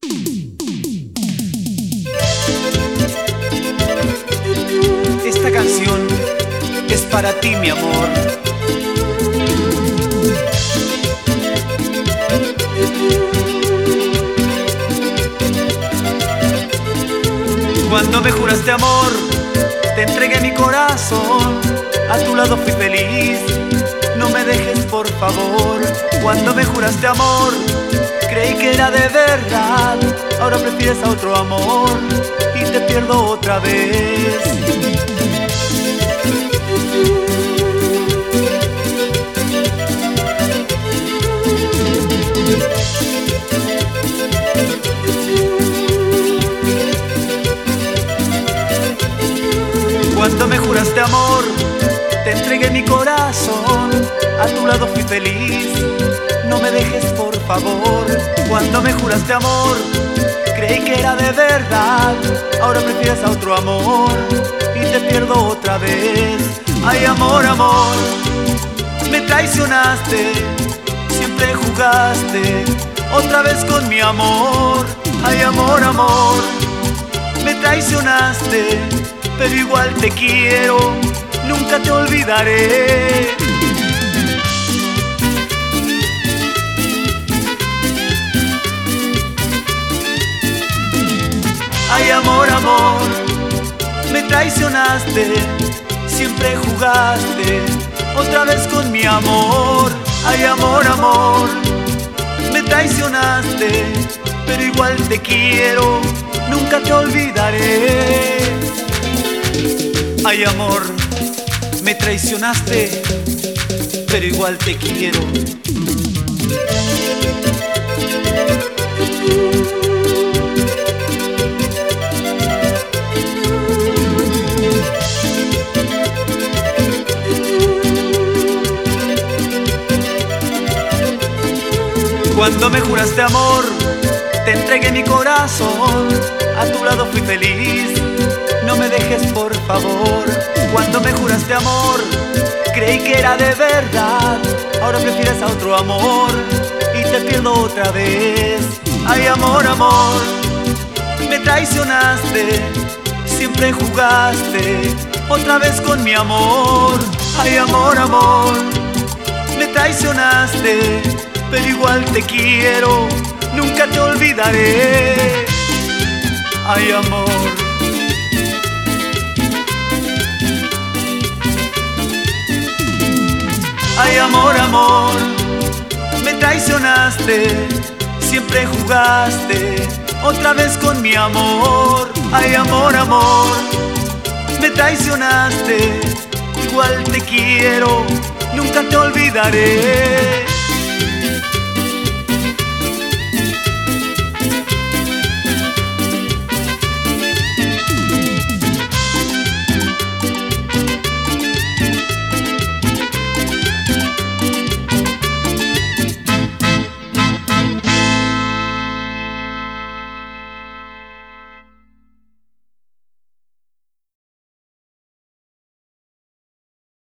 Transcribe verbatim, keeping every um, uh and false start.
Esta canción es para ti, mi amor. Cuando me juraste amor, te entregué mi corazón. A tu lado fui feliz, no me dejes por favor. Cuando me juraste amor, creí que era de verdad. Ahora prefieres a otro amor y te pierdo otra vez. Cuando me juraste amor, te entregué mi corazón. A tu lado fui feliz, no me dejes por favor. Cuando me juraste amor, creí que era de verdad. Ahora prefieres a otro amor y te pierdo otra vez. Ay, amor, amor, me traicionaste, siempre jugaste otra vez con mi amor. Ay, amor, amor, me traicionaste, pero igual te quiero, nunca te olvidaré. Ay, amor, amor, me traicionaste, siempre jugaste otra vez con mi amor. Ay, amor, amor, me traicionaste, pero igual te quiero, nunca te olvidaré. Ay, amor, me traicionaste, pero igual te quiero. Cuando me juraste amor, te entregué mi corazón. A tu lado fui feliz, no me dejes por favor. Cuando me juraste amor, creí que era de verdad. Ahora prefieres a otro amor y te pierdo otra vez. Ay, amor, amor, me traicionaste, siempre jugaste otra vez con mi amor. Ay, amor, amor, me traicionaste, pero igual te quiero, nunca te olvidaré. Ay, amor, ay, amor, amor, me traicionaste, siempre jugaste otra vez con mi amor. Ay, amor, amor, me traicionaste, igual te quiero, nunca te olvidaré.